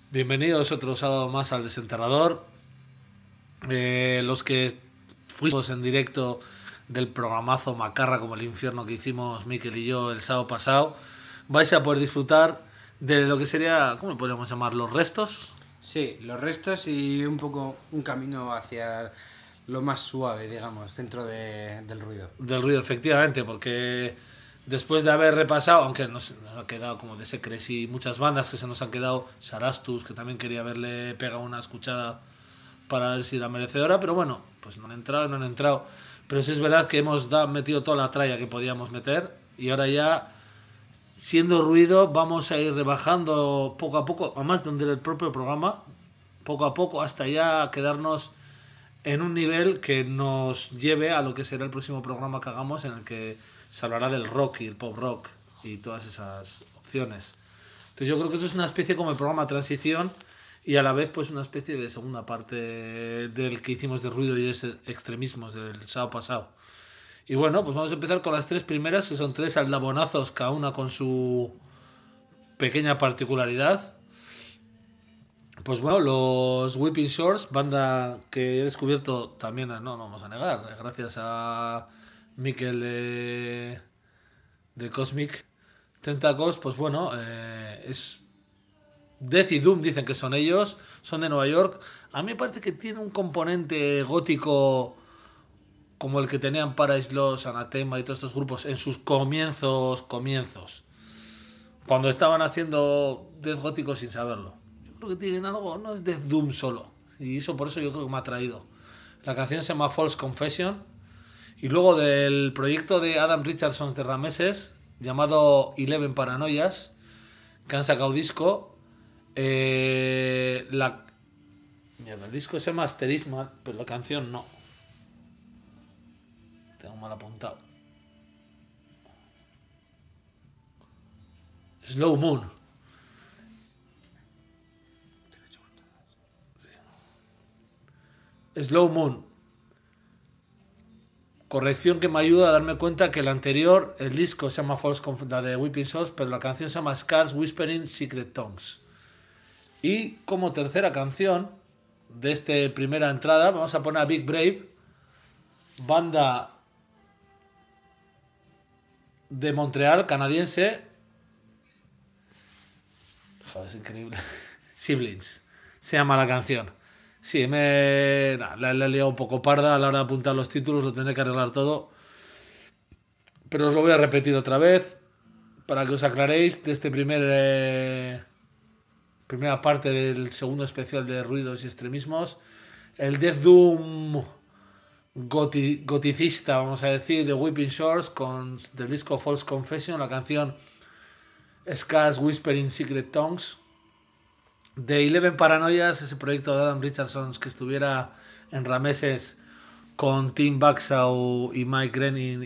Bienvenidos otro sábado más al Desenterrador. Los que fuimos en directo del programazo Macarra como el infierno que hicimos Mikel y yo el sábado pasado, vais a poder disfrutar de lo que sería, ¿cómo lo podríamos llamar? ¿Los restos? Sí, los restos y un poco un camino hacia lo más suave, digamos, dentro del ruido. Del ruido, efectivamente, porque después de haber repasado, aunque nos ha quedado como de Secres y muchas bandas que se nos han quedado, Sarastus, que también quería haberle pegado una escuchada para ver si era merecedora, pero bueno, pues no han entrado. Pero sí es verdad que hemos metido toda la tralla que podíamos meter y ahora ya, siendo ruido, vamos a ir rebajando poco a poco, además donde el propio programa, poco a poco, hasta ya quedarnos en un nivel que nos lleve a lo que será el próximo programa que hagamos, en el que se hablará del rock y el pop rock y todas esas opciones. Entonces yo creo que eso es una especie como el programa transición y a la vez pues una especie de segunda parte del que hicimos de ruido y ese extremismos del sábado pasado. Y bueno, pues vamos a empezar con las tres primeras, que son tres aldabonazos, cada una con su pequeña particularidad. Pues bueno, los Weeping Shores, banda que he descubierto también, no vamos a negar, gracias a Mikel de Cosmic Tentacles, pues bueno, es Death y Doom, dicen que son ellos, son de Nueva York. A mí me parece que tiene un componente gótico como el que tenían Paradise Lost, Anathema y todos estos grupos en sus comienzos, cuando estaban haciendo death gótico sin saberlo. Yo creo que tienen algo, no es Death Doom solo, y eso por eso yo creo que me ha traído. La canción se llama False Confession. Y luego del proyecto de Adam Richardson de Rameses, llamado Eleven Paranoias, que han sacado disco. El disco se llama Asterisma, pero la canción no. Tengo mal apuntado. Slow Moon. Sí. Slow Moon. Corrección que me ayuda a darme cuenta que el anterior, el disco se llama False Confession, la de Weeping Souls, pero la canción se llama Scars Whispering Secret Tongues. Y como tercera canción de esta primera entrada vamos a poner a Big Brave, banda de Montreal, canadiense. Joder, es increíble. Siblings se llama la canción. Sí, la he liado un poco parda a la hora de apuntar los títulos, lo tendré que arreglar todo. Pero os lo voy a repetir otra vez para que os aclaréis de este primera parte del segundo especial de ruidos y extremismos. El Death Doom goticista, vamos a decir, de Weeping Shores con del disco False Confession, la canción Scars Whispering Secret Tongues. De Eleven Paranoias, ese proyecto de Adam Richardson que estuviera en Rameses con Tim Baxaw y Mike Grenin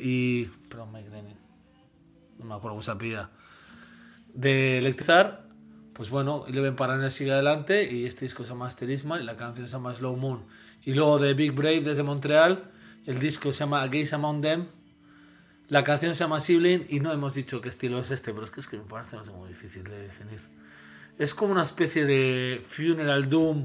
no me acuerdo cómo se apellida, de Electrizar. Pues bueno, Eleven Paranoias sigue adelante y este disco se llama Asterisma y la canción se llama Slow Moon. Y luego de Big Brave desde Montreal, el disco se llama A Gaze Among Them, la canción se llama Sibling y no hemos dicho qué estilo es este, pero es que me parece no sé, muy difícil de definir. Es como una especie de Funeral Doom,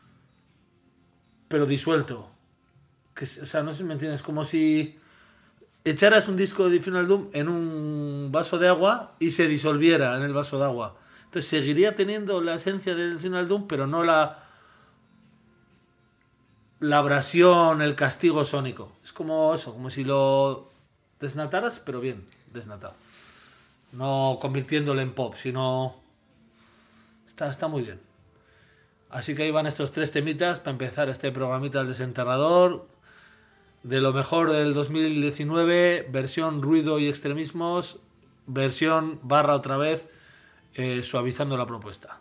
pero disuelto. O sea, no sé si me entiendes. Como si echaras un disco de Funeral Doom en un vaso de agua y se disolviera en el vaso de agua. Entonces seguiría teniendo la esencia del Funeral Doom, pero no la abrasión, el castigo sónico. Es como eso, como si lo desnataras, pero bien desnatado. No convirtiéndolo en pop, sino... Está muy bien. Así que ahí van estos tres temitas para empezar este programita del Desenterrador. De lo mejor del 2019, versión ruido y extremismos, versión barra otra vez, suavizando la propuesta.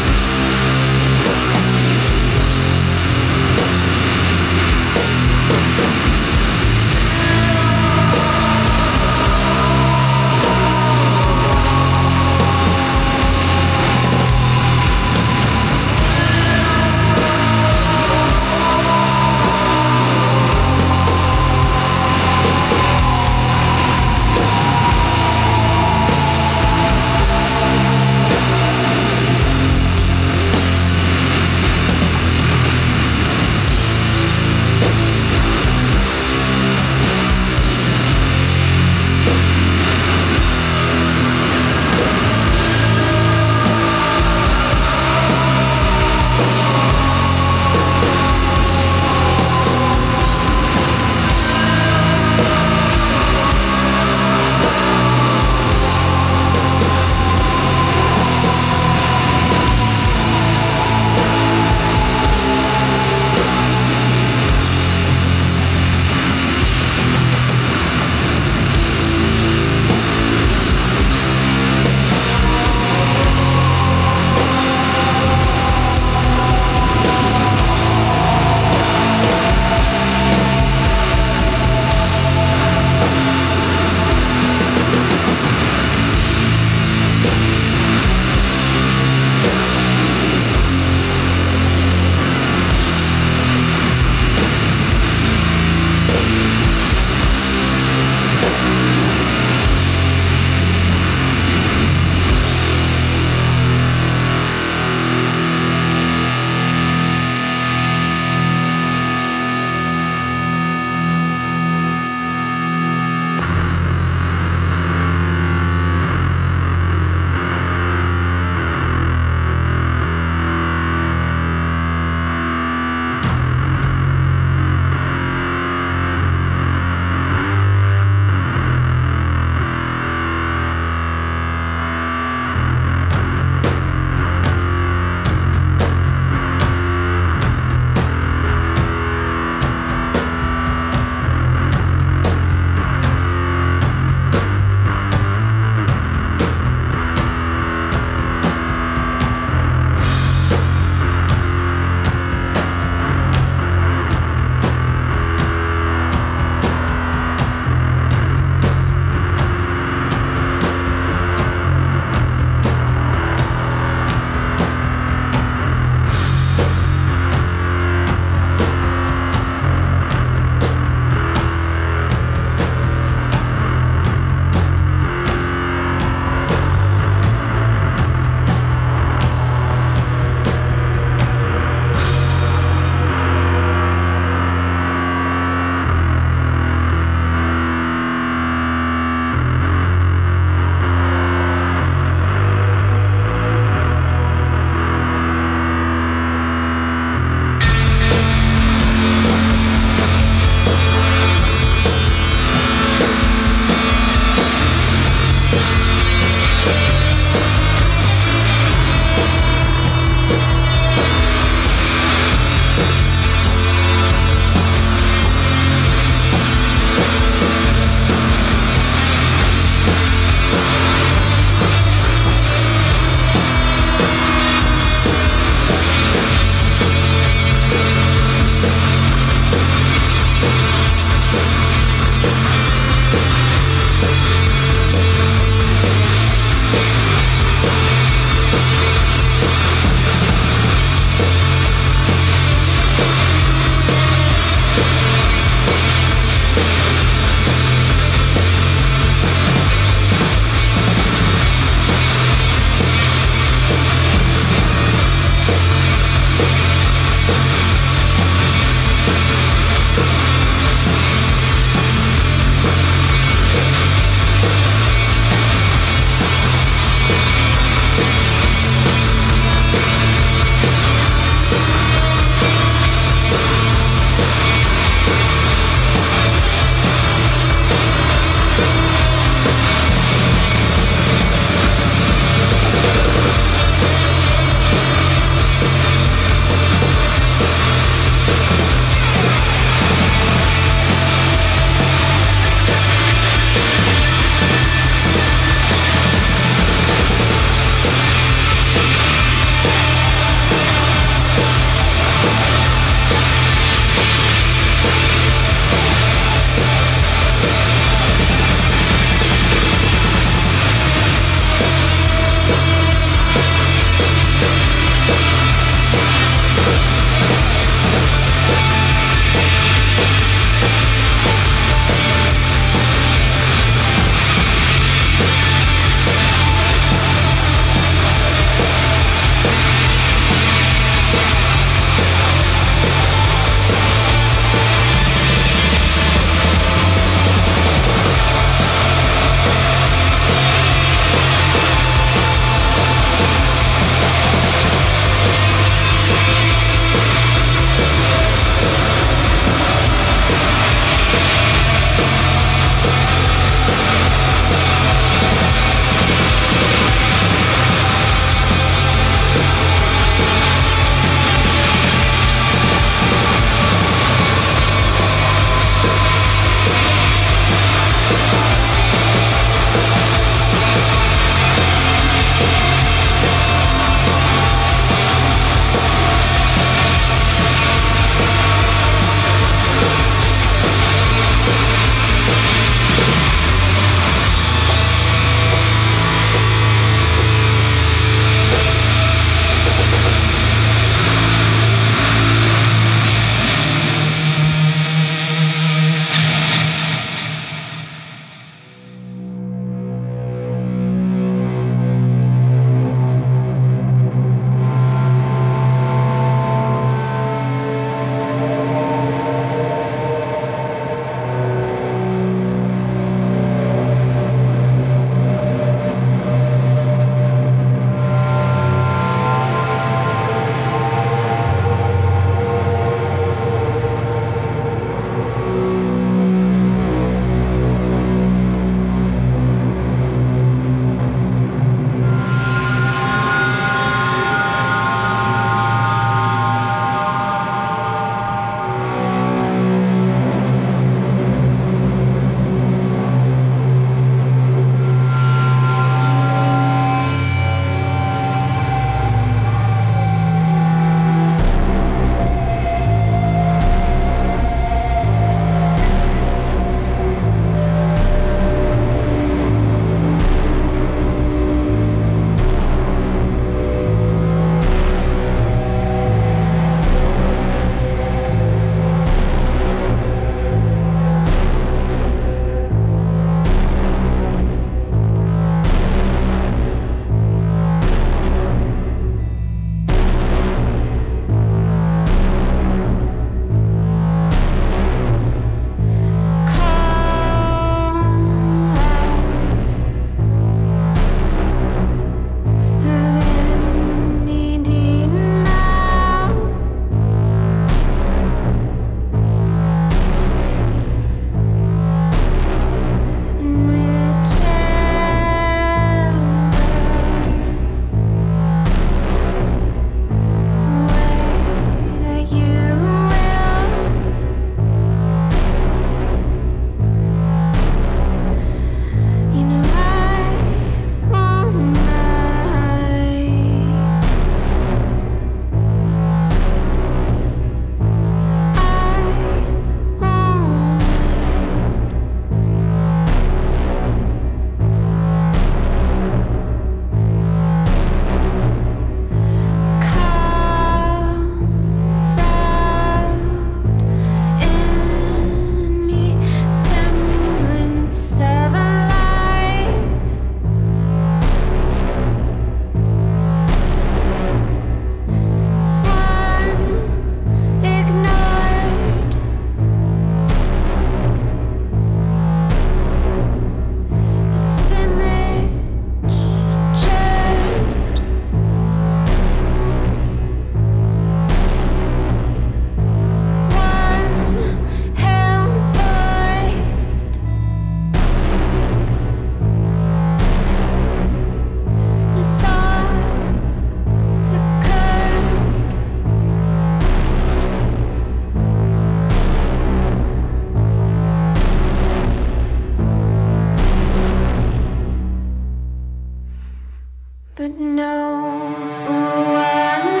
but no one.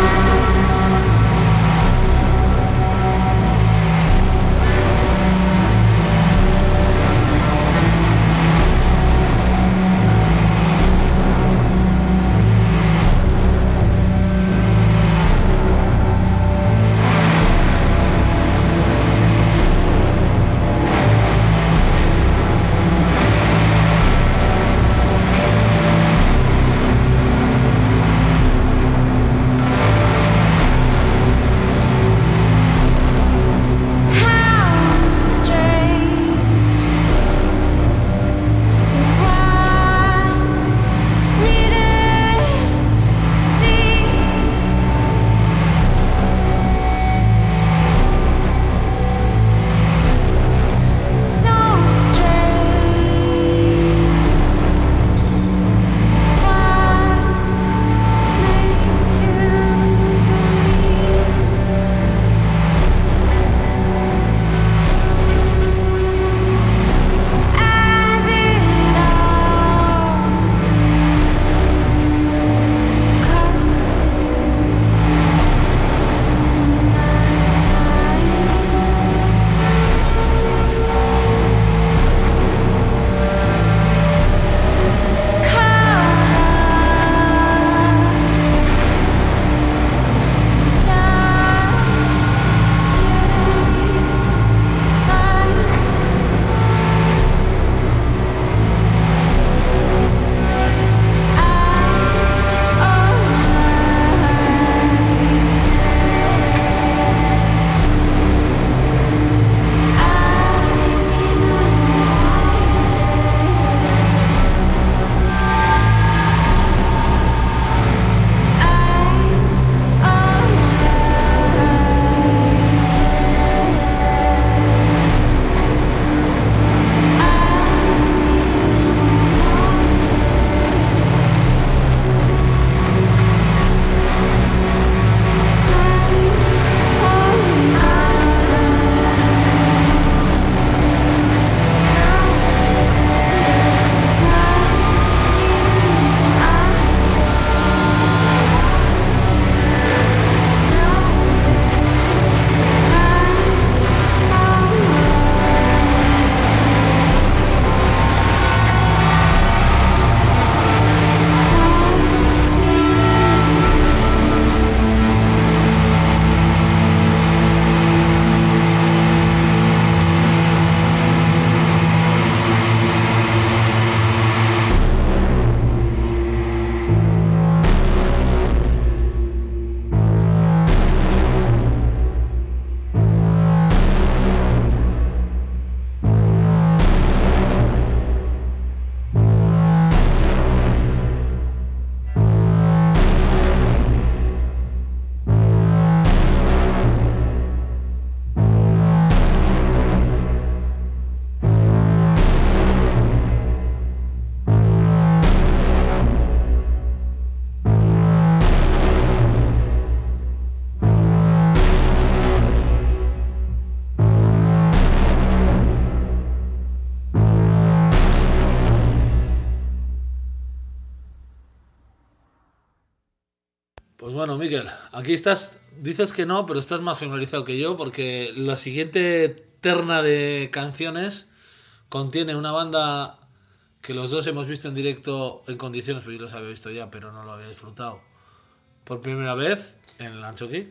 Pues bueno, Miquel, aquí estás, dices que no, pero estás más familiarizado que yo porque la siguiente terna de canciones contiene una banda que los dos hemos visto en directo en condiciones, porque yo los había visto ya, pero no lo había disfrutado. Por primera vez en el Anchoqui,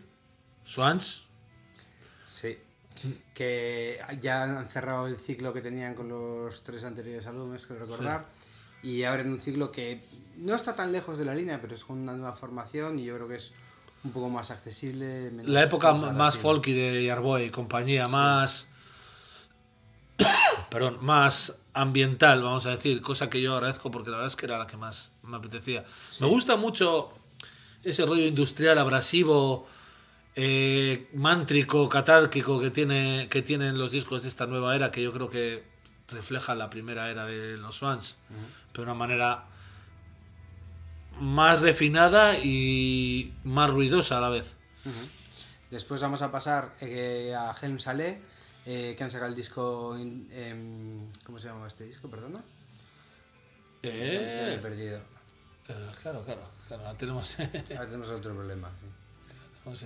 Swans. Sí. Que ya han cerrado el ciclo que tenían con los 3 anteriores álbumes, creo recordar. Sí. Y abren un ciclo que no está tan lejos de la línea, pero es con una nueva formación y yo creo que es un poco más accesible. Menos, la época más folky de Yarboy y compañía, sí. más ambiental, vamos a decir, cosa que yo agradezco porque la verdad es que era la que más me apetecía. Sí. Me gusta mucho ese rollo industrial, abrasivo, mántrico, catárquico que tienen los discos de esta nueva era, que yo creo que refleja la primera era de los Swans, pero de una manera más refinada y más ruidosa a la vez. Después vamos a pasar a Helm Saleh, que han sacado el disco, ¿cómo se llama este disco? Perdona. Me he perdido. Claro, ahora tenemos, Ahora tenemos otro problema. tenemos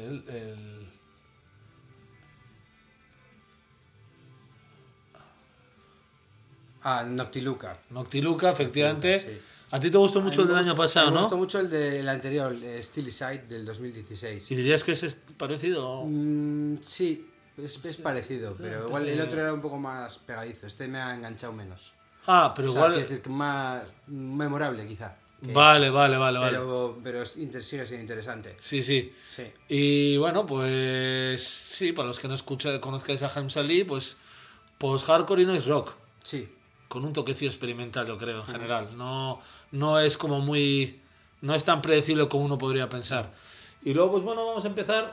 Noctiluca, efectivamente. sí. A ti te gustó mucho el del año pasado, Me gustó ¿no? mucho el anterior, el Stiliside del 2016. ¿Y dirías que es parecido? Sí, es parecido, pero igual el otro era un poco más pegadizo. Este me ha enganchado menos. Ah, pero O sea, igual... quiero decir, más memorable quizá. Vale. Pero sigue siendo interesante. Sí. Sí. Y bueno, pues sí, para los que no conozcáis a Helms Ali, pues post-hardcore y noise rock. Sí. Con un toquecillo experimental, yo creo, en general. No es como muy... No es tan predecible como uno podría pensar. Y luego, pues bueno, vamos a empezar...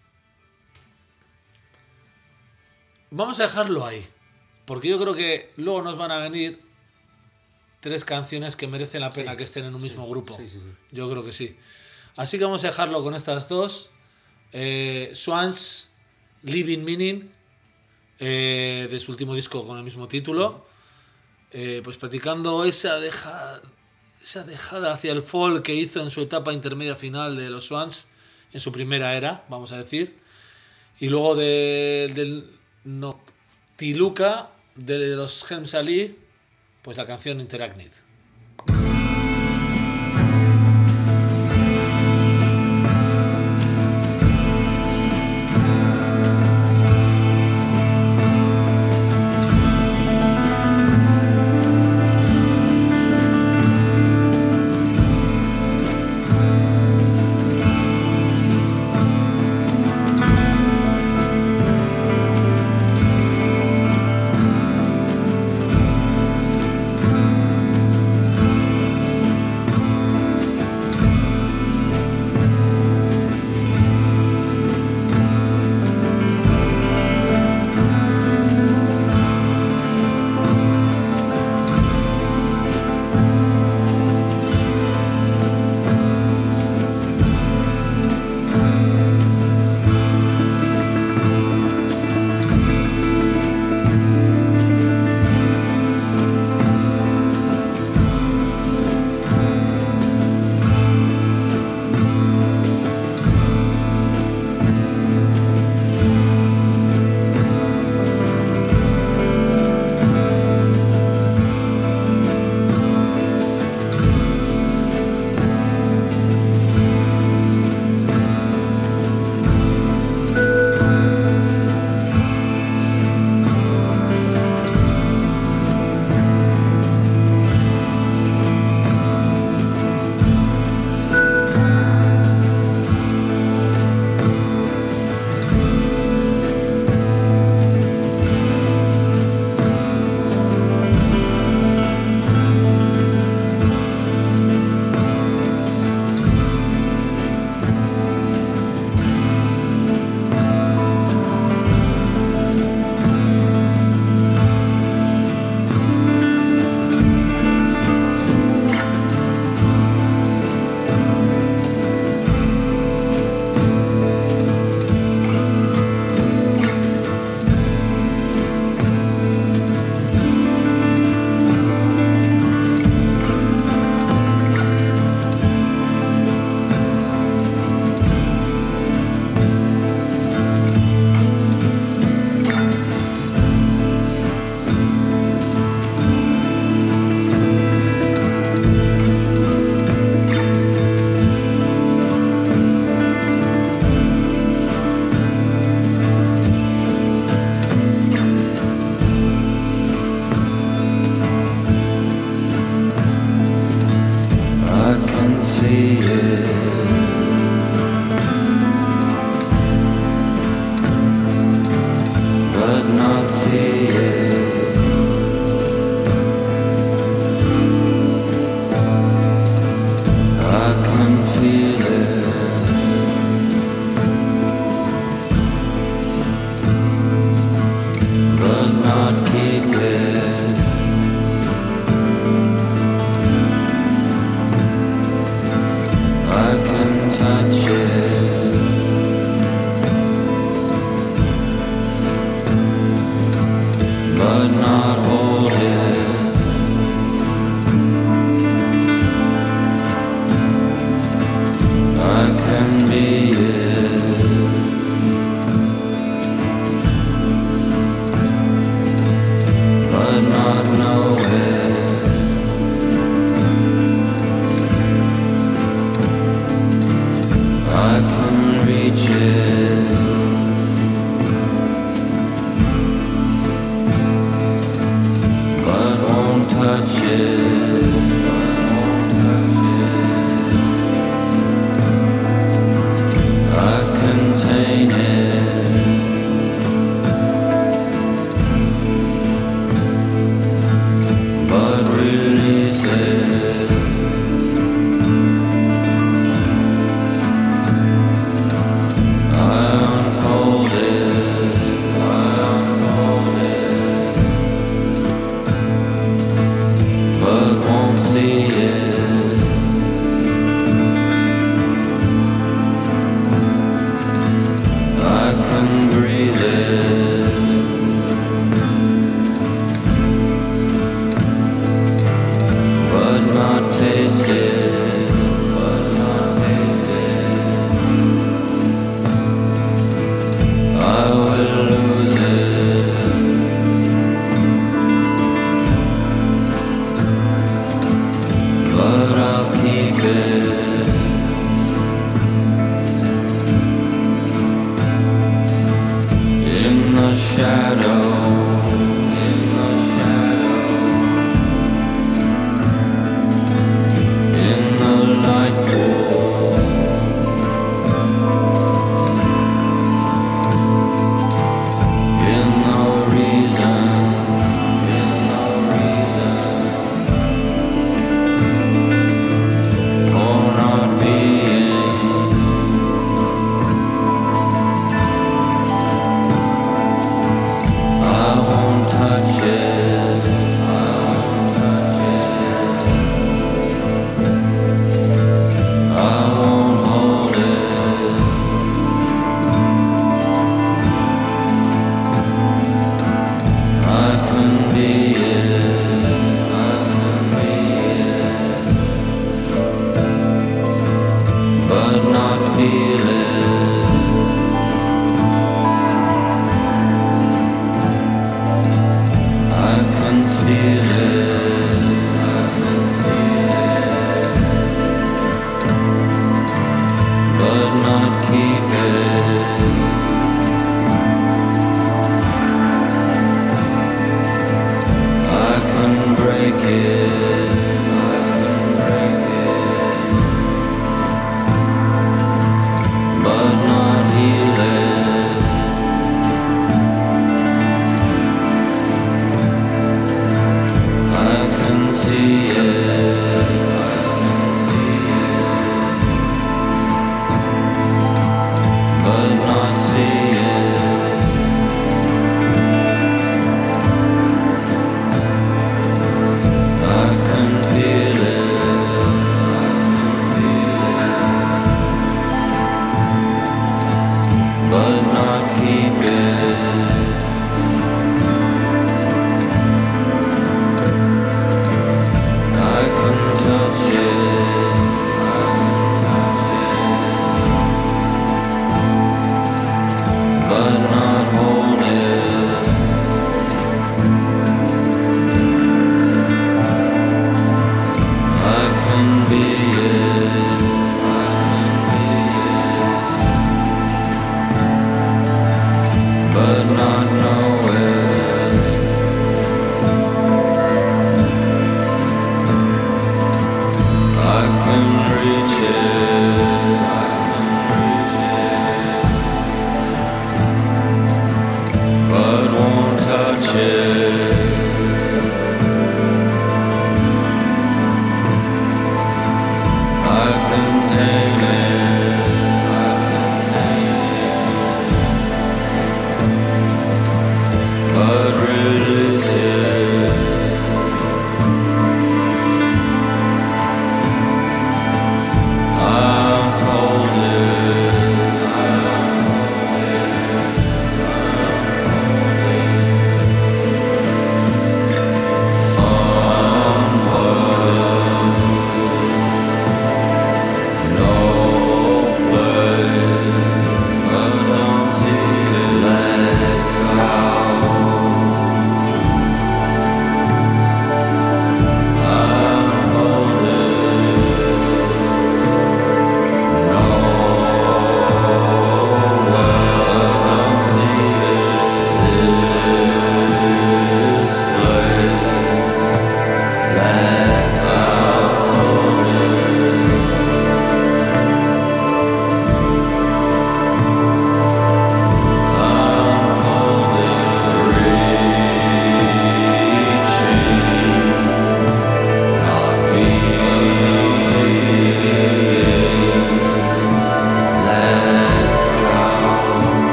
Vamos a dejarlo ahí. Porque yo creo que luego nos van a venir 3 canciones que merecen la pena que estén en un mismo grupo. Sí. Yo creo que sí. Así que vamos a dejarlo con estas 2. Swans, Living Meaning, de su último disco con el mismo título. Pues practicando esa dejada hacia el folk que hizo en su etapa intermedia final de los Swans, en su primera era, vamos a decir. Y luego del Noctiluca, de los Helms Ali, pues la canción Interacnid.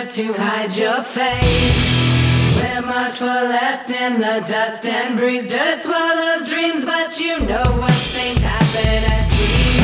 just to hide your face. We're much for left in the dust and breeze. Dirt swallows dreams, but you know once things happen at sea.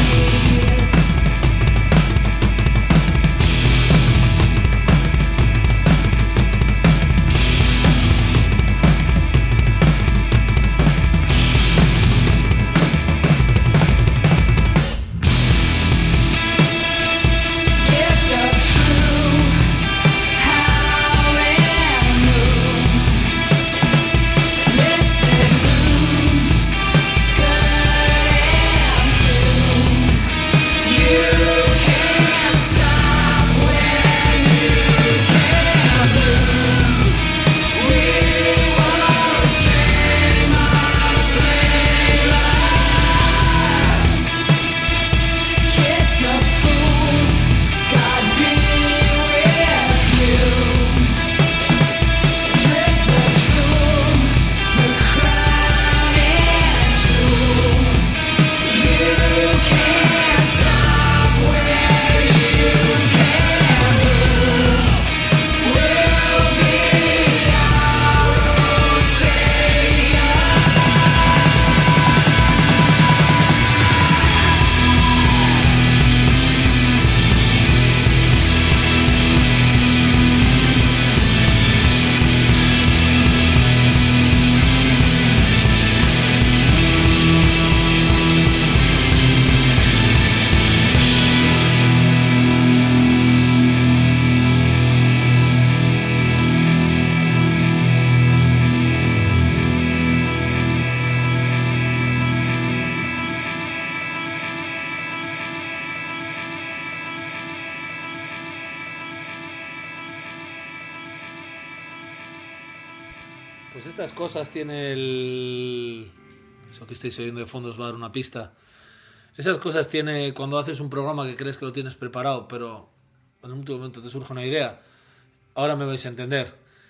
Pues estas cosas tiene el... Eso que estáis oyendo de fondo os va a dar una pista. Esas cosas tiene cuando haces un programa que crees que lo tienes preparado, pero en un último momento te surge una idea. Ahora me vais a entender.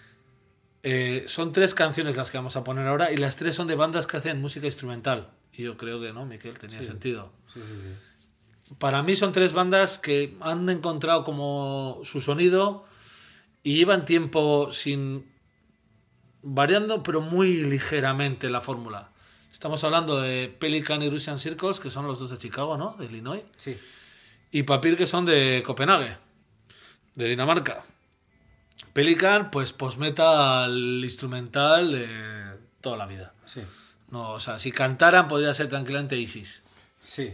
Son 3 canciones las que vamos a poner ahora y las 3 son de bandas que hacen música instrumental. Y yo creo que no, Miquel, tenía sentido. Sí. Para mí son 3 bandas que han encontrado como su sonido y llevan tiempo sin... variando, pero muy ligeramente la fórmula. Estamos hablando de Pelican y Russian Circles, que son los dos de Chicago, ¿no? De Illinois. Sí. Y Papir, que son de Copenhague, de Dinamarca. Pelican, pues post-metal instrumental de toda la vida. Sí. No, o sea, si cantaran podría ser tranquilamente ISIS. Sí.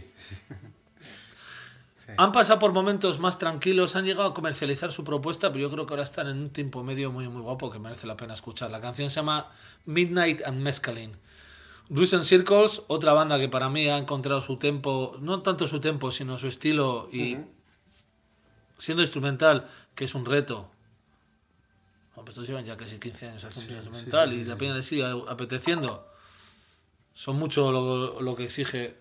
Han pasado por momentos más tranquilos, han llegado a comercializar su propuesta, pero yo creo que ahora están en un tiempo medio muy, muy guapo que merece la pena escuchar. La canción se llama Midnight and Mescaline. Russian Circles, otra banda que para mí ha encontrado su tempo, no tanto su tempo, sino su estilo, y siendo instrumental, que es un reto. Pues estos llevan ya casi 15 años haciendo instrumental y la pena les sigue apeteciendo. Son mucho lo que exige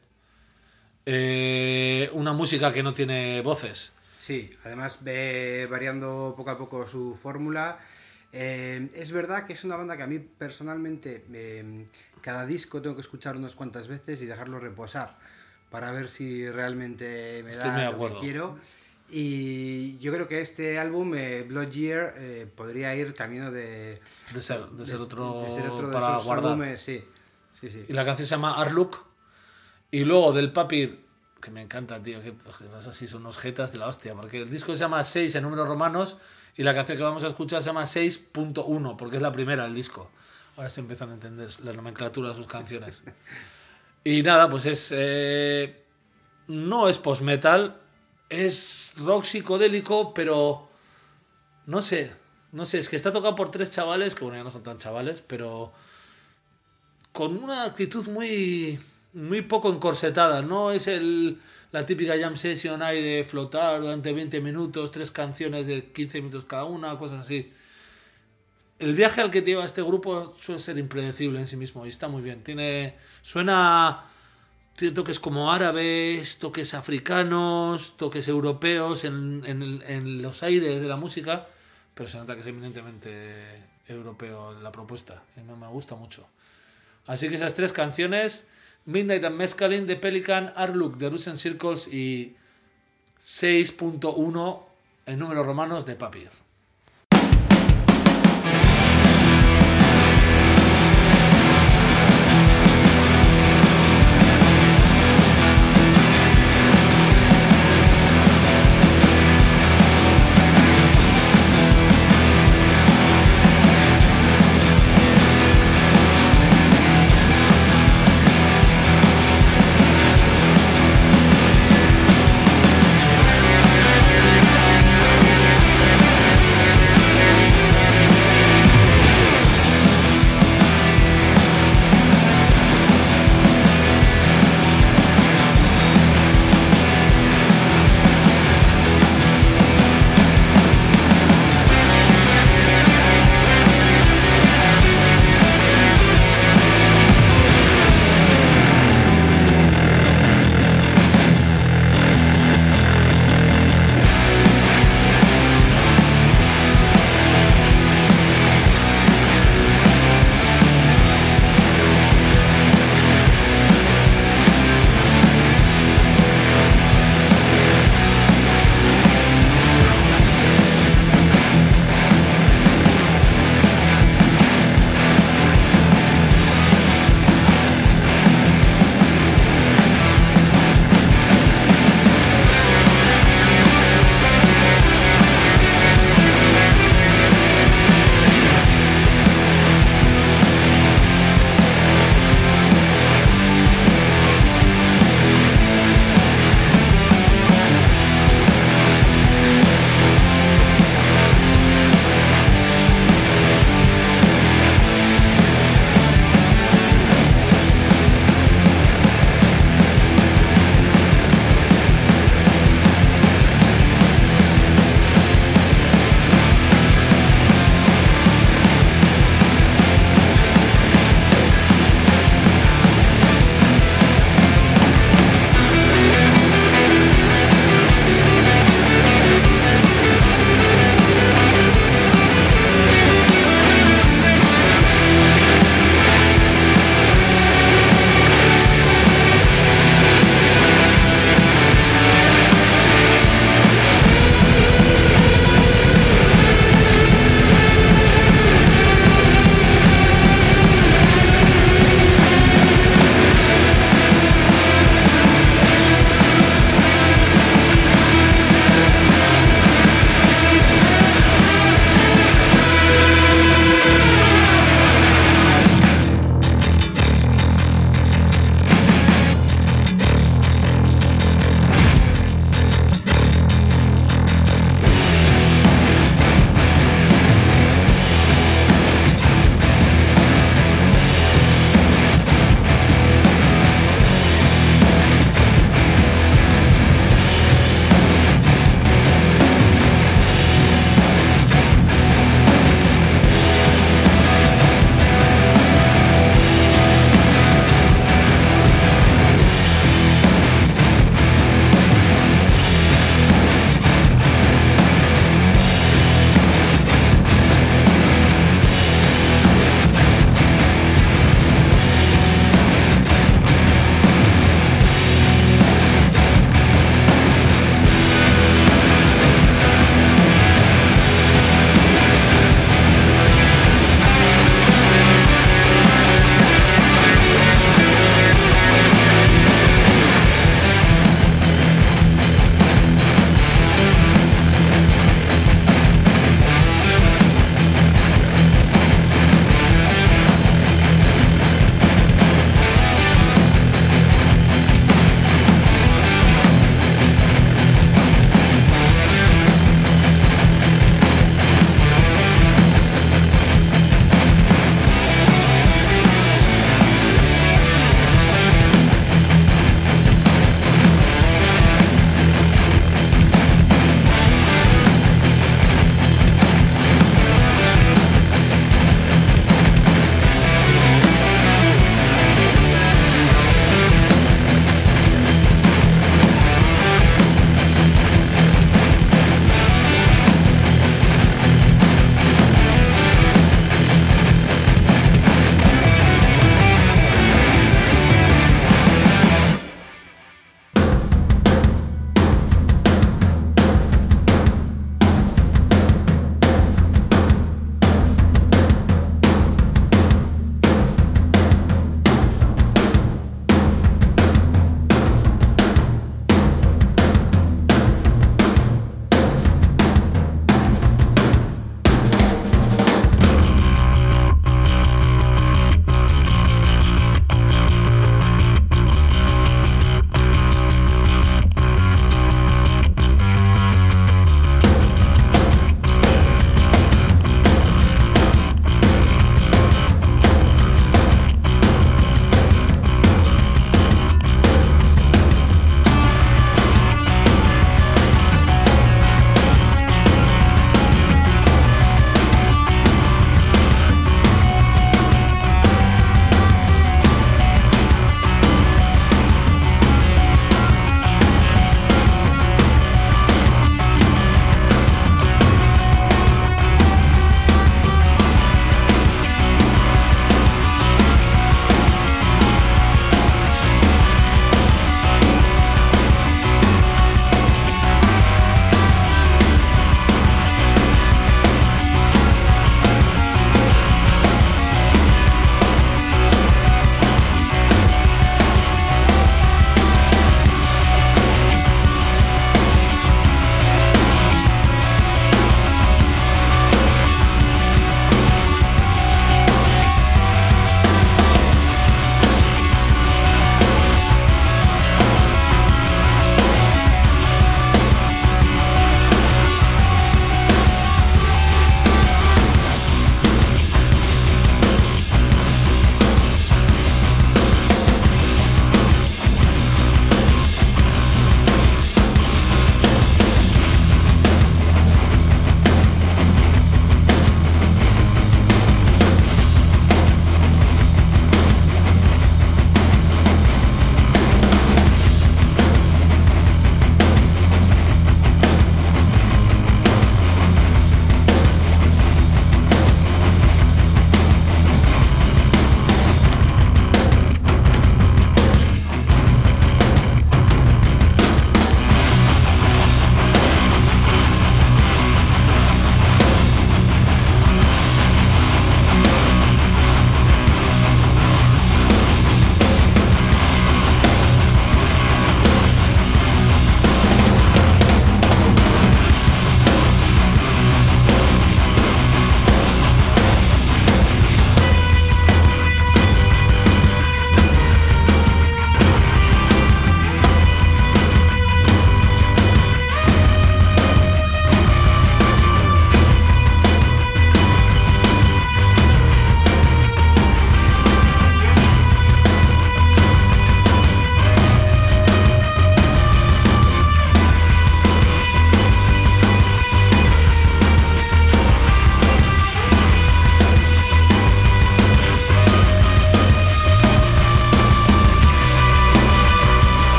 una música que no tiene voces. Sí, además ve variando poco a poco su fórmula. Es verdad que es una banda que a mí personalmente cada disco tengo que escuchar unas cuantas veces y dejarlo reposar para ver si realmente me da lo que quiero. Y yo creo que este álbum, Blood Year, podría ir camino de ser otro para de guardar. álbumes, sí. Y la canción se llama Arluk. Y luego del Papir, que me encanta, tío, que así son unos jetas de la hostia, porque el disco se llama 6 en números romanos y la canción que vamos a escuchar se llama 6.1, porque es la primera del disco. Ahora estoy empezando a entender la nomenclatura de sus canciones. Y nada, pues no es post-metal, es rock psicodélico, pero no sé, es que está tocado por 3 chavales, que bueno, ya no son tan chavales, pero con una actitud muy poco encorsetada. No es la típica jam session ahí de flotar durante 20 minutos, 3 canciones de 15 minutos cada una, cosas así. El viaje al que te lleva este grupo suele ser impredecible en sí mismo y está muy bien. Tiene toques como árabes, toques africanos, toques europeos en los aires de la música, pero se nota que es eminentemente europeo la propuesta y me gusta mucho. Así que esas 3 canciones, Midnight and Mescaline de Pelican, Arluk de Russian Circles y 6.1 en números romanos de Papir.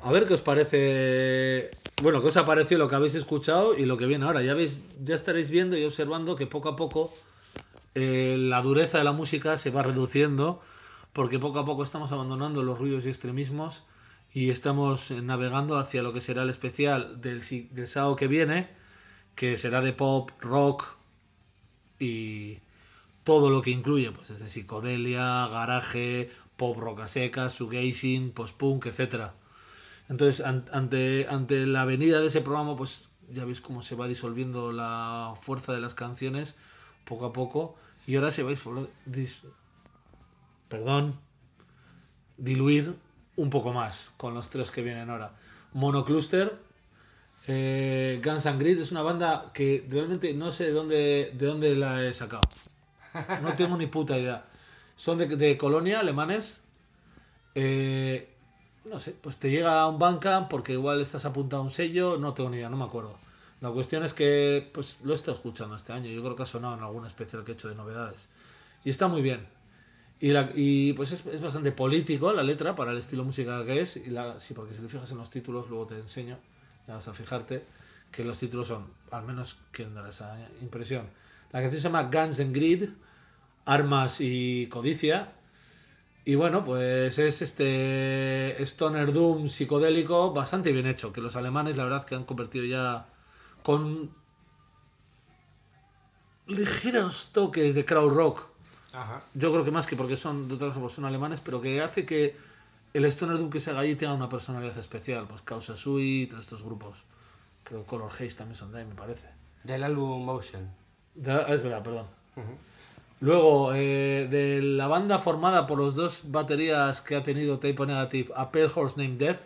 A ver qué os parece. Bueno, qué os ha parecido lo que habéis escuchado y lo que viene ahora. Ya estaréis viendo y observando que poco a poco la dureza de la música se va reduciendo, porque poco a poco estamos abandonando los ruidos y extremismos y estamos navegando hacia lo que será el especial del sábado que viene, que será de pop, rock y todo lo que incluye, pues desde psicodelia, garaje, pop rock a secas, shoegazing, post-punk, etcétera. Entonces, ante la venida de ese programa, pues ya veis cómo se va disolviendo la fuerza de las canciones poco a poco, y ahora se vais diluir un poco más con los tres que vienen ahora. Monocluster, Guns N' Grid, es una banda que realmente no sé de dónde la he sacado. No tengo ni puta idea. Son de Colonia, alemanes. No sé, pues te llega a un Bandcamp porque igual estás apuntado a un sello, no tengo ni idea, no me acuerdo. La cuestión es que pues lo he estado escuchando este año, yo creo que ha sonado en algún especial que he hecho de novedades. Y está muy bien. Y pues es bastante político la letra para el estilo de música que es. Sí, porque si te fijas en los títulos, luego te enseño, ya vas a fijarte, que los títulos son, al menos quieren dar esa impresión. La canción se llama Guns N' Greed, Armas y Codicia. Y bueno, pues es este Stoner Doom psicodélico bastante bien hecho, que los alemanes la verdad que han convertido ya con ligeros toques de crowd rock. Ajá. Yo creo que más que porque son de otras cosas, son alemanes, pero que hace que el Stoner Doom que se haga allí tenga una personalidad especial. Pues Causa Sui, todos estos grupos. Creo que Color Haze también son de ahí, me parece. Del álbum Motion. Es verdad, perdón. Uh-huh. Luego, de la banda formada por los dos baterías que ha tenido Type O Negative, A Pale Horse Named Death,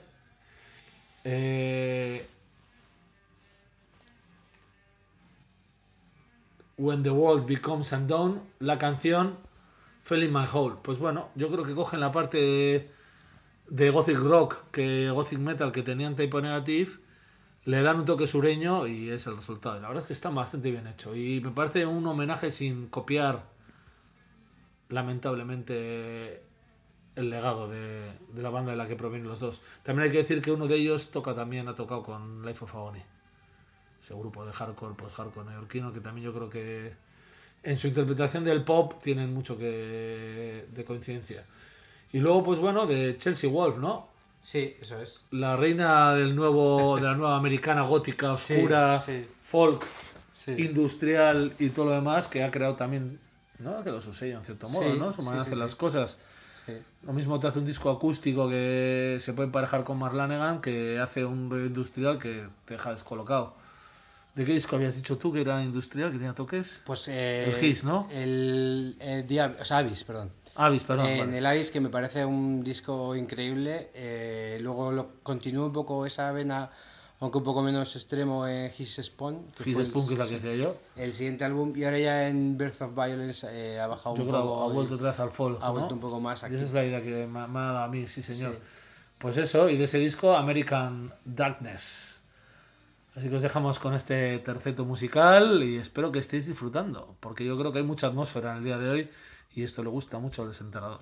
When the World Becomes Undone, la canción Fell in My Hole. Pues bueno, yo creo que cogen la parte de Gothic Rock, Gothic Metal que tenían Type O Negative, le dan un toque sureño y es el resultado. Y la verdad es que está bastante bien hecho. Y me parece un homenaje sin copiar lamentablemente el legado de la banda de la que provienen los dos. También hay que decir que uno de ellos ha tocado con Life of Agony, ese grupo de hardcore, post-hardcore neoyorquino, que también yo creo que en su interpretación del pop tienen mucho de coincidencia. Y luego, pues bueno, de Chelsea Wolfe, ¿no? Sí, eso es. La reina de la nueva americana gótica, oscura, sí. folk, Sí. industrial y todo lo demás, que ha creado también, ¿no? Que lo su sello en cierto modo, Sí, ¿no? Su manera de hacer las sí. cosas. Sí. Lo mismo te hace un disco acústico que se puede emparejar con Mark Lanegan, que hace un rollo industrial que te deja descolocado. ¿De qué disco habías dicho tú que era industrial, que tenía toques? Pues el His, ¿no? Abyss, perdón. Abyss, perdón. En Vale. el Abyss, que me parece un disco increíble. Luego continúo un poco esa vena, aunque un poco menos extremo, en His Spawn. His Spawn, que es la que decía yo. El siguiente álbum, y ahora ya en Birth of Violence ha bajado Yo un creo poco. que ha vuelto otra vez al folk, Ha ¿no? vuelto un poco más aquí. Y esa es la idea que me ha dado a mí, sí señor. Sí. Pues eso, y de ese disco, American Darkness. Así que os dejamos con este terceto musical y espero que estéis disfrutando, porque yo creo que hay mucha atmósfera en el día de hoy y esto le gusta mucho al desenterrador.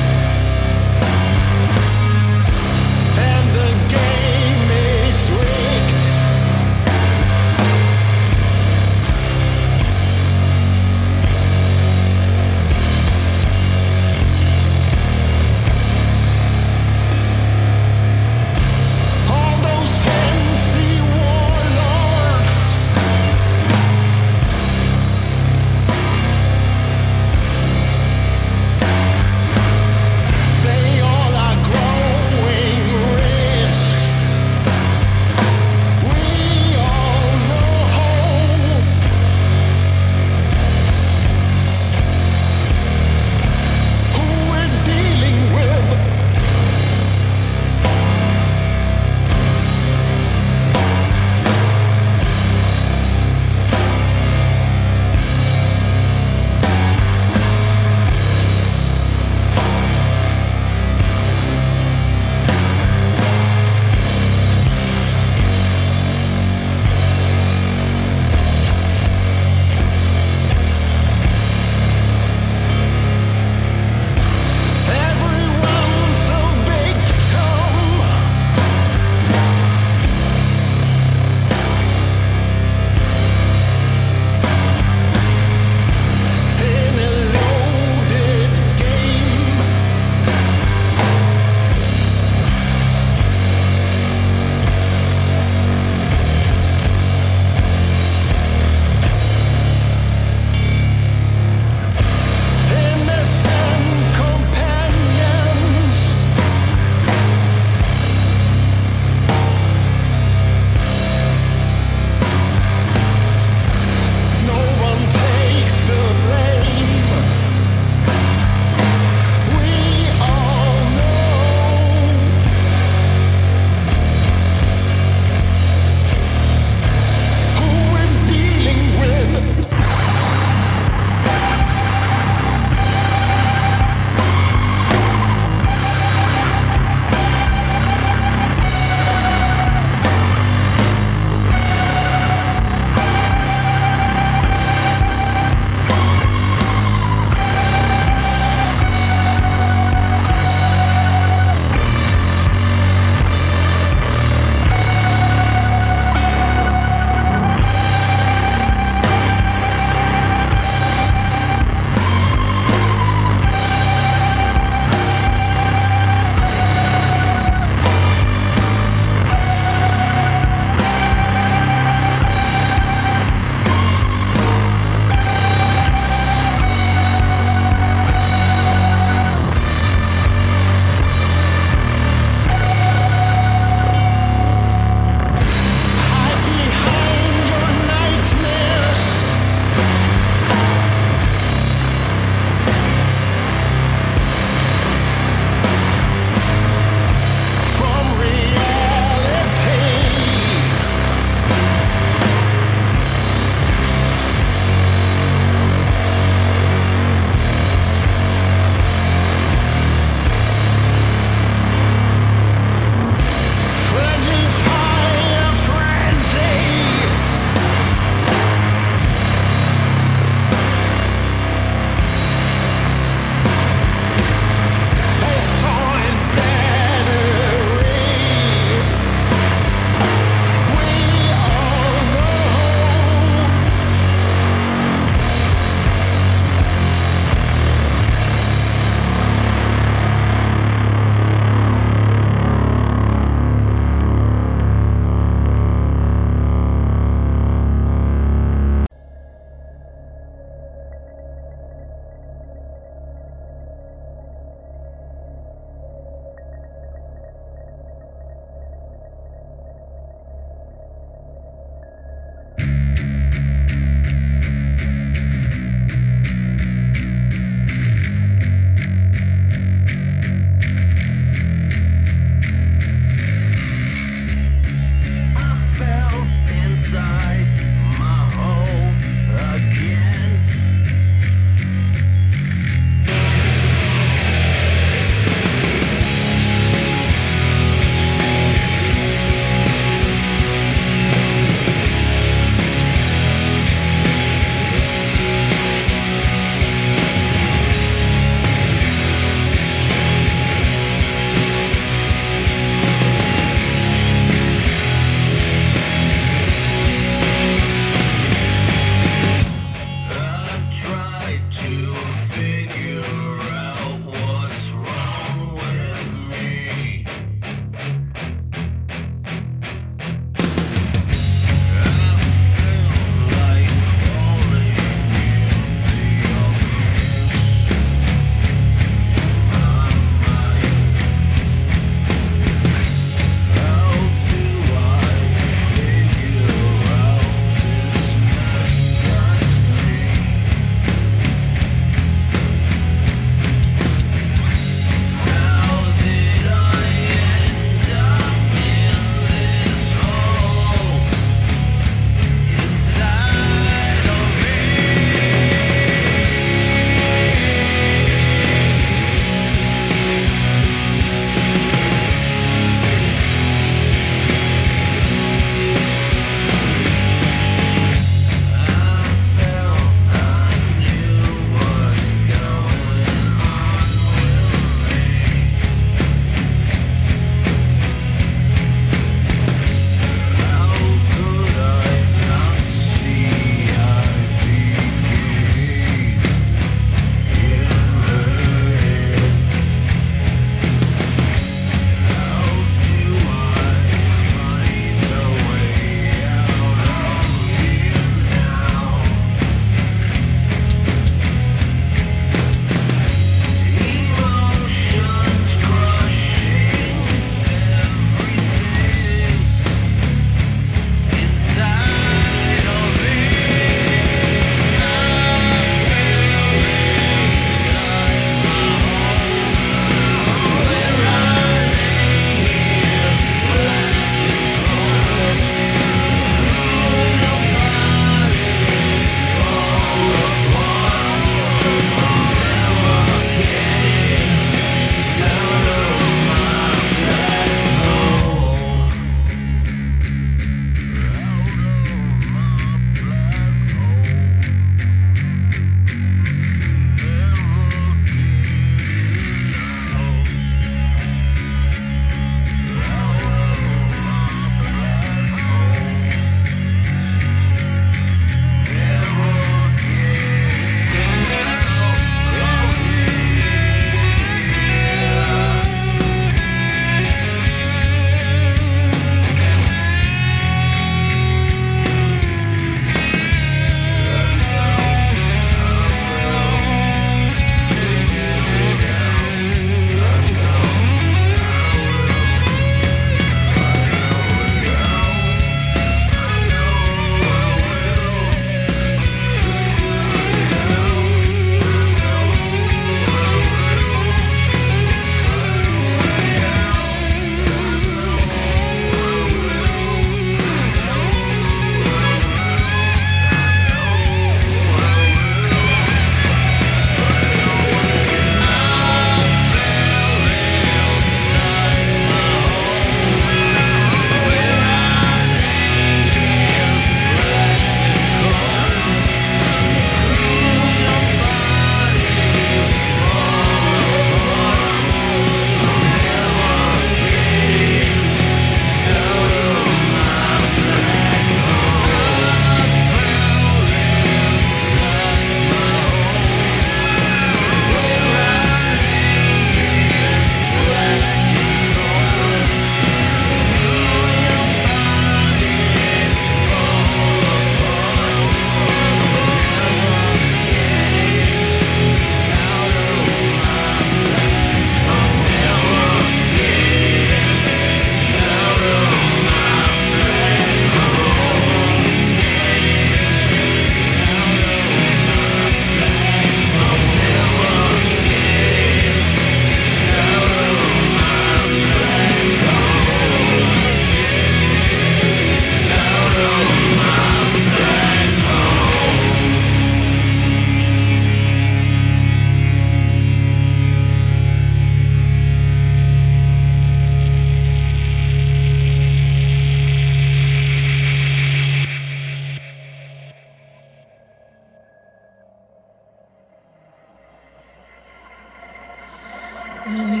When we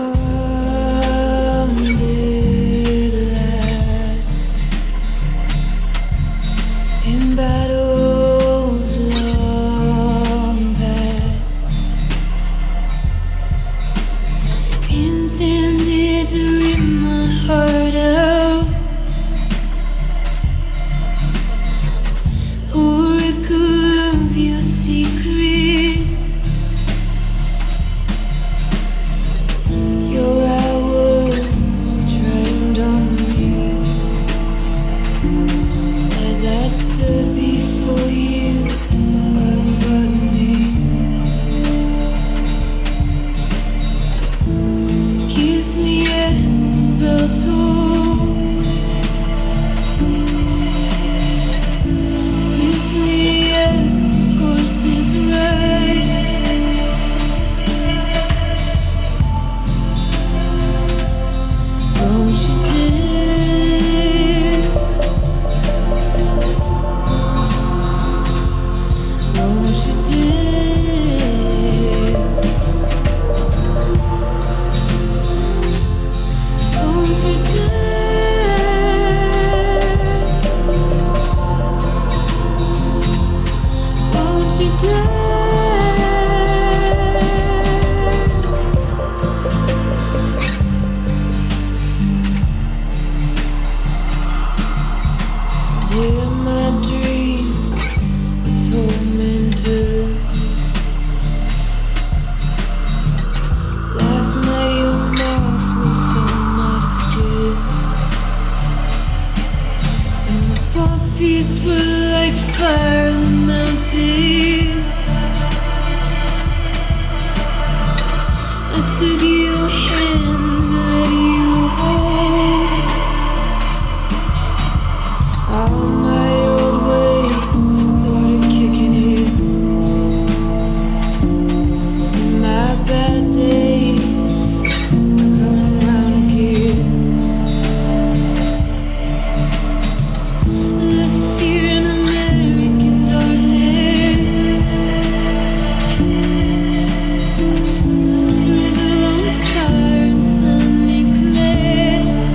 come did last in battles long past, intended to rip my heart out. Oracle of your secrets, your hours trained on me as I stood before you, but me. Kiss me as the bell tolls, swiftly as the horses ride. Won't you dance? Won't you dance? Won't you dance? Won't you dance? Dear, my dreams were tormentors. Last night your mouth was on my skin, and the poppies were like fire in the mountain. I took your hand and let you hold. All my old ways started kicking in, and my bad days were coming around again. Left here in American darkness, river on fire and sun eclipsed.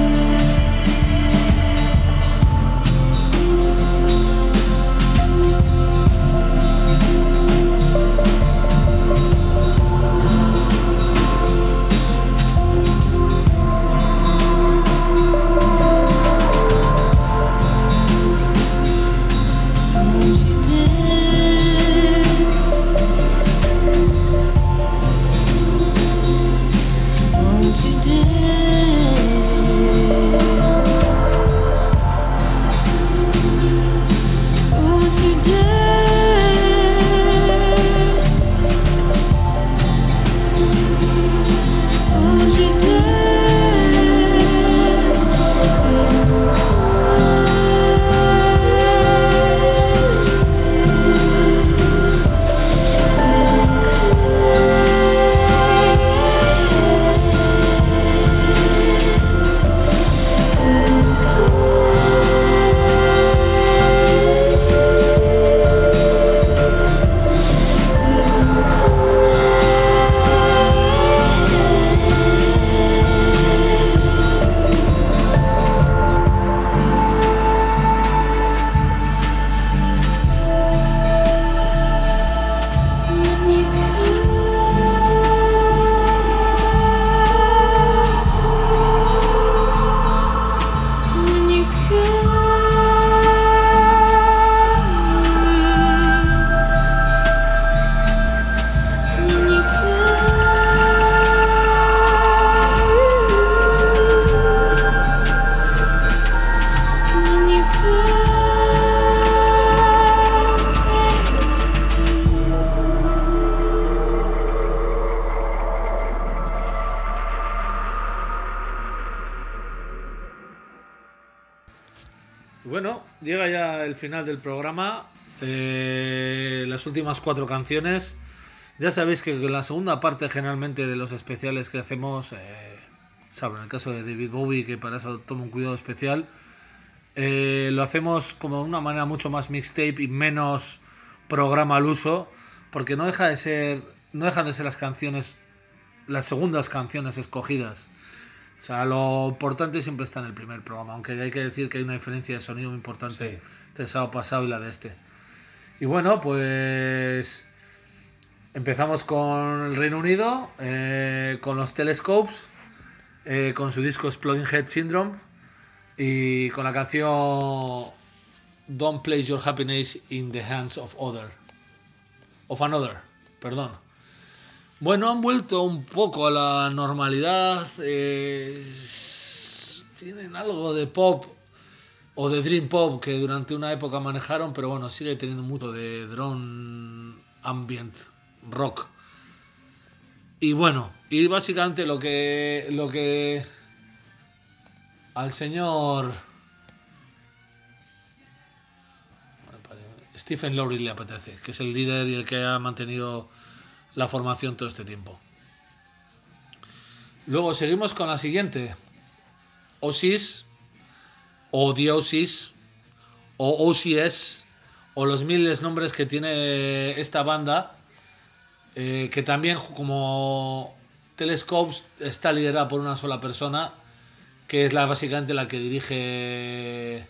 Won't you dance? Won't you dance? Won't you dance? Won't you dance? 'Cause I'm Bueno, llega ya el final del programa. Las últimas 4 canciones. Ya sabéis que en la segunda parte generalmente de los especiales que hacemos, salvo en el caso de David Bowie, que para eso tomo un cuidado especial, lo hacemos como de una manera mucho más mixtape y menos programa al uso, porque no dejan de ser las canciones las segundas canciones escogidas. O sea, lo importante siempre está en el primer programa, aunque hay que decir que hay una diferencia de sonido muy importante del sábado pasado y la de este. Y bueno, pues empezamos con el Reino Unido, con los Telescopes, con su disco Exploding Head Syndrome y con la canción Don't Place Your Happiness in the Hands of Another. Perdón. Bueno, han vuelto un poco a la normalidad. Tienen algo de pop o de dream pop que durante una época manejaron, pero bueno, sigue teniendo mucho de drone ambient rock. Y bueno, y básicamente lo que al señor Stephen Lowry le apetece, que es el líder y el que ha mantenido la formación todo este tiempo. Luego seguimos con la siguiente. Oasis, o The Oasis, o OCS, o los miles nombres que tiene esta banda, que también, como Telescopes, está liderada por una sola persona, que es básicamente la que dirige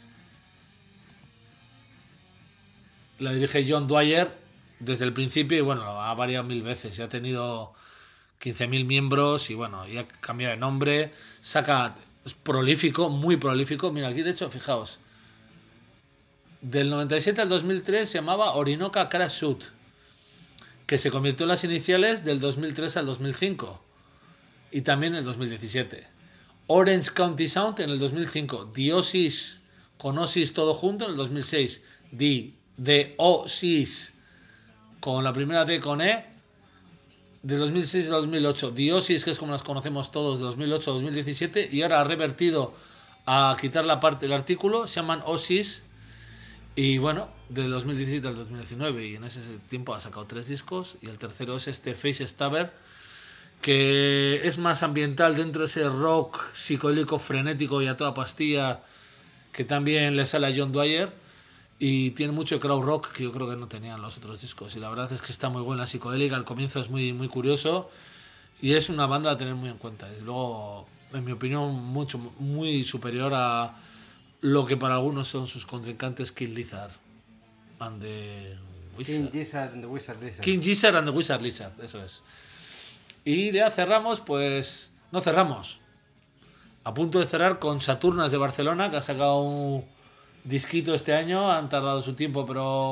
John Dwyer desde el principio, y bueno, ha variado 1000 veces, ya ha tenido 15.000 miembros y bueno, ya ha cambiado de nombre, es prolífico, muy prolífico. Mira, aquí de hecho, fijaos, del 97 al 2003 se llamaba Orinoco Crash Suit, que se convirtió en las iniciales del 2003 al 2005 y también en el 2017. Orange County Sound en el 2005, The Oasis, con Oasis todo junto en el 2006, The Oasis con la primera D con E, de 2006 a 2008, The Oasis, que es como las conocemos todos, de 2008 a 2017, y ahora ha revertido a quitar la parte del artículo, se llaman Oasis, y bueno, del 2017 al 2019, y en ese tiempo ha sacado 3 discos, y el tercero es este Face Stabber, que es más ambiental dentro de ese rock psicodélico frenético y a toda pastilla que también le sale a John Dwyer, y tiene mucho crowd rock que yo creo que no tenían los otros discos, y la verdad es que está muy buena psicodélica. Al comienzo es muy, muy curioso y es una banda a tener muy en cuenta. Desde luego, en mi opinión, muy superior a lo que para algunos son sus contrincantes King Gizzard and the Wizard. King Gizzard and the Wizard Lizard. King Gizzard and the Wizard Lizard, eso es. Y ya cerramos, pues no cerramos, a punto de cerrar con Saturnas de Barcelona, que ha sacado un disquito este año. Han tardado su tiempo,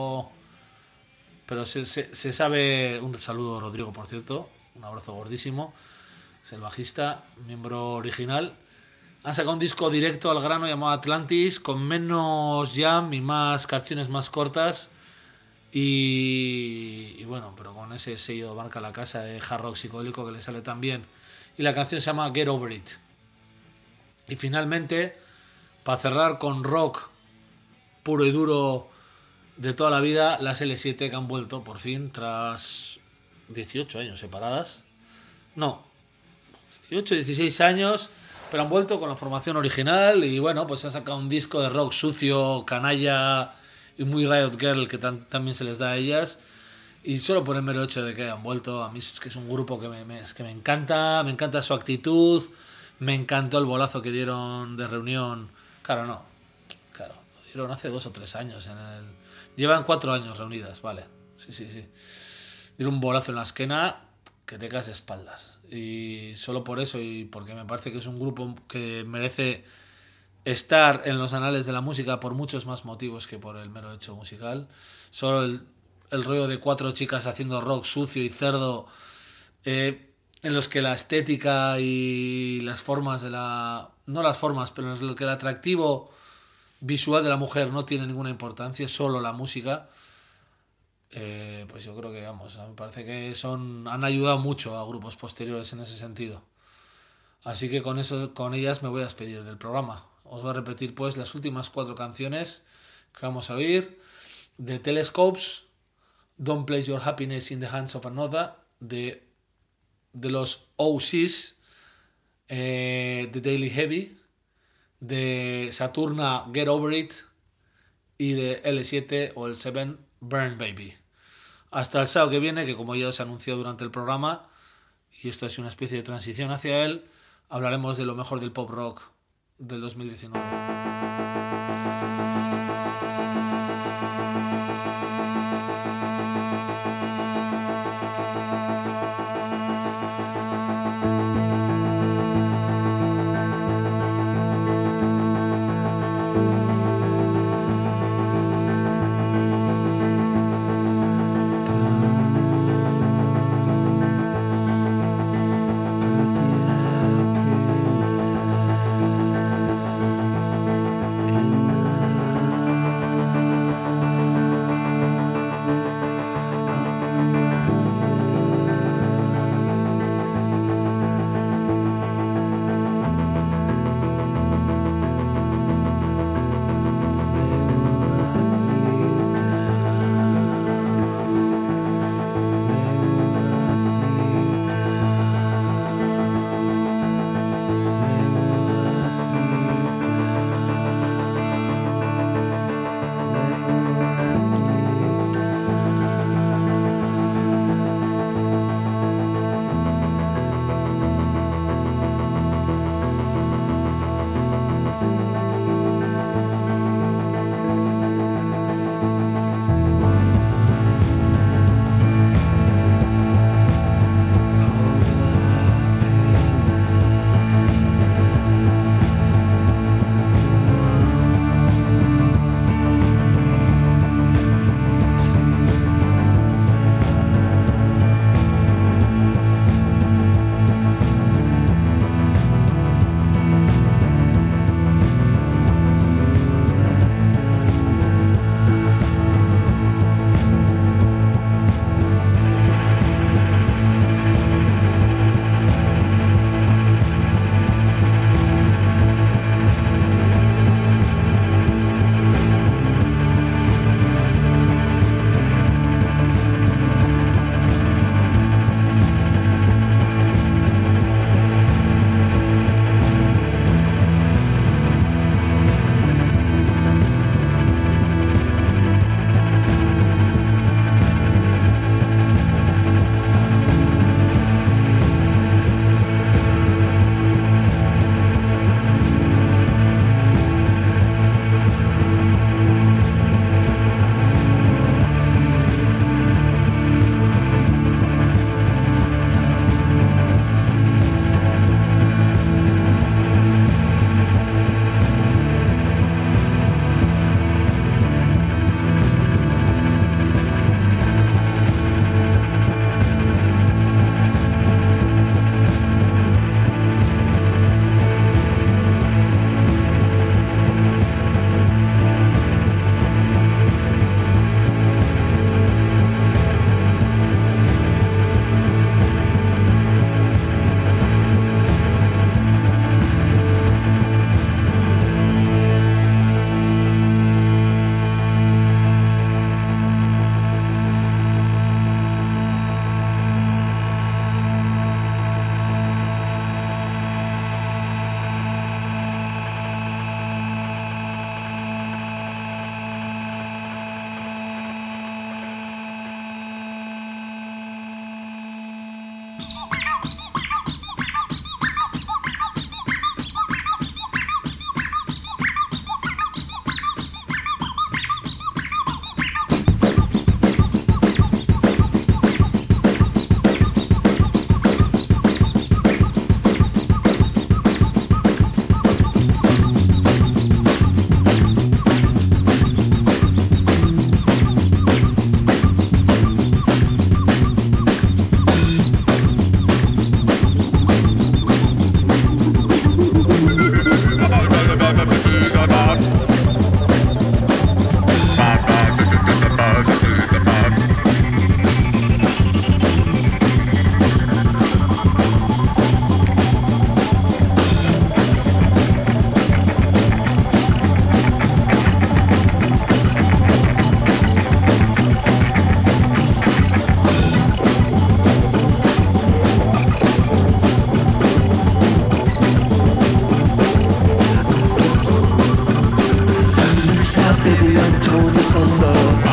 pero se sabe. Un saludo a Rodrigo, por cierto, un abrazo gordísimo, es el bajista, miembro original. Han sacado un disco directo al grano llamado Atlantis, con menos jam y más canciones más cortas, y bueno, pero con ese sello marca la casa de hard rock psicodélico que le sale tan bien. Y la canción se llama Get Over It. Y finalmente, para cerrar con rock puro y duro de toda la vida, las L7, que han vuelto por fin tras 18 años separadas. No, 18, 16 años, pero han vuelto con la formación original y bueno, pues han sacado un disco de rock sucio, canalla y muy Riot Girl, que también se les da a ellas. Y solo por el mero hecho de que han vuelto, a mí es que es un grupo que me encanta su actitud, me encantó el bolazo que dieron de reunión. Claro, lo dieron hace 2 o 3 años. Llevan 4 años reunidas, vale. Sí. Dieron un bolazo en la esquena que te caes de espaldas. Y solo por eso, y porque me parece que es un grupo que merece estar en los anales de la música por muchos más motivos que por el mero hecho musical. Solo el rollo de 4 chicas haciendo rock sucio y cerdo, en los que la estética y las formas no las formas, pero en los que el atractivo visual de la mujer no tiene ninguna importancia, solo la música. Pues yo creo que, me parece que han ayudado mucho a grupos posteriores en ese sentido. Así que con ellas me voy a despedir del programa. Os voy a repetir pues las últimas 4 canciones que vamos a oír. The Telescopes, Don't Place Your Happiness in the Hands of Another, de los Oasis, The Daily Heavy, de Saturna, Get Over It, y de L7 o el 7, Burn Baby. Hasta el sábado que viene, que como ya os he anunciado durante el programa, y esto es una especie de transición hacia él, hablaremos de lo mejor del pop rock del 2019.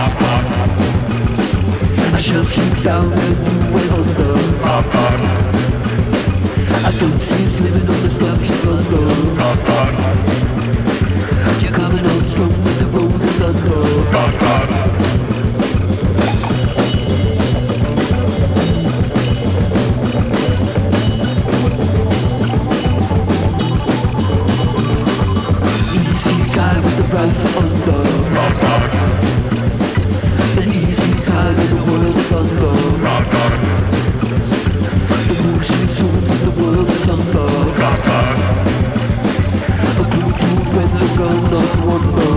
I shall keep down and you will observe. I don't see us living on the stuff you don't know. You're coming on strong with the rolls of thunder. Easy sky with the rifle under. An easy sky with the world of thunder. The motion zone with the world of thunder. A blue tube with the gun of wonder.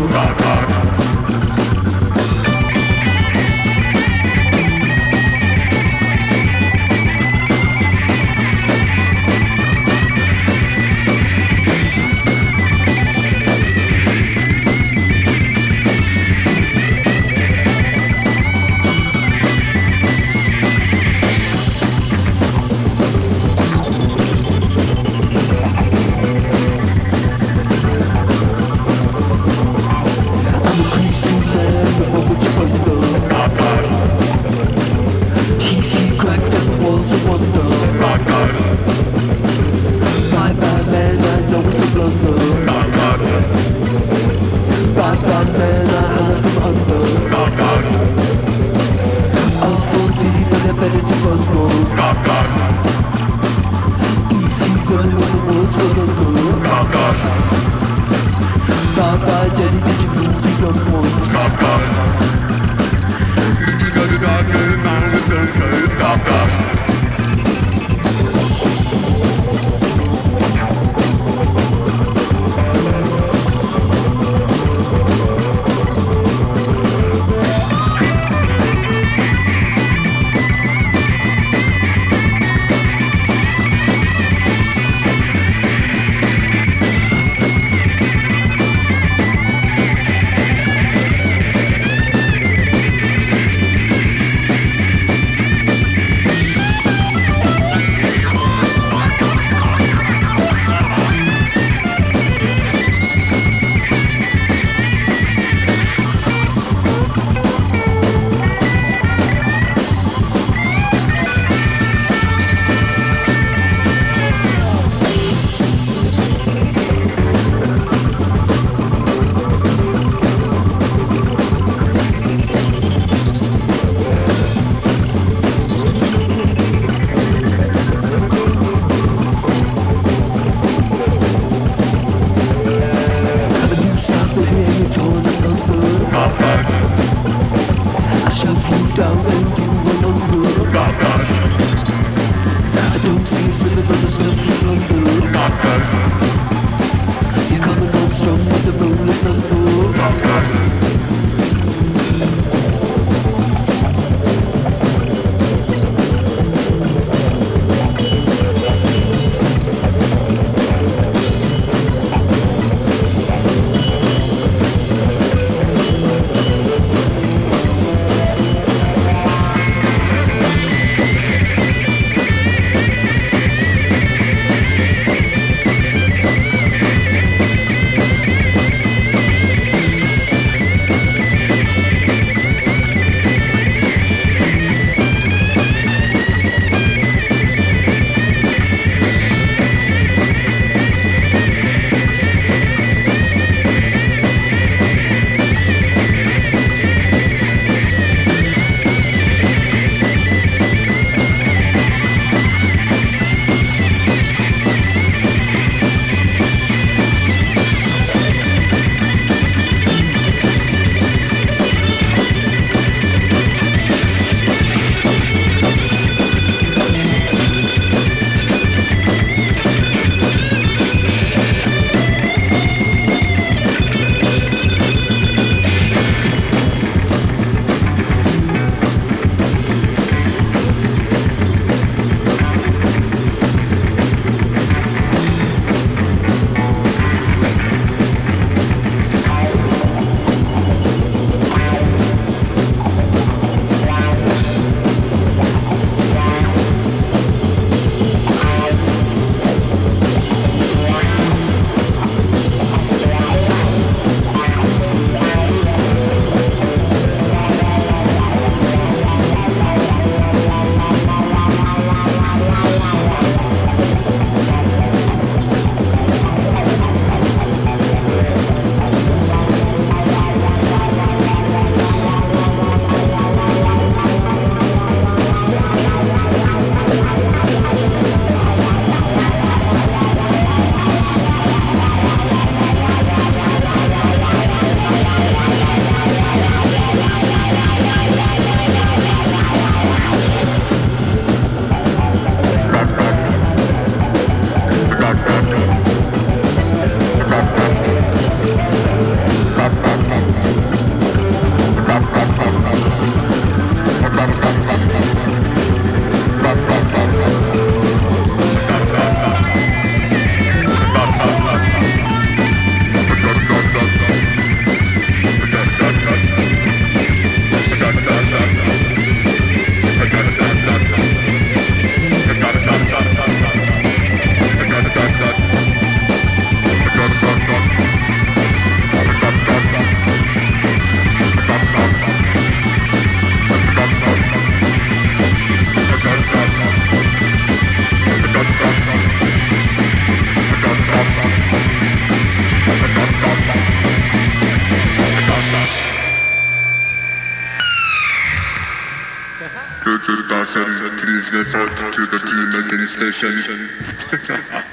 Bluetooth person, please report to the team making station.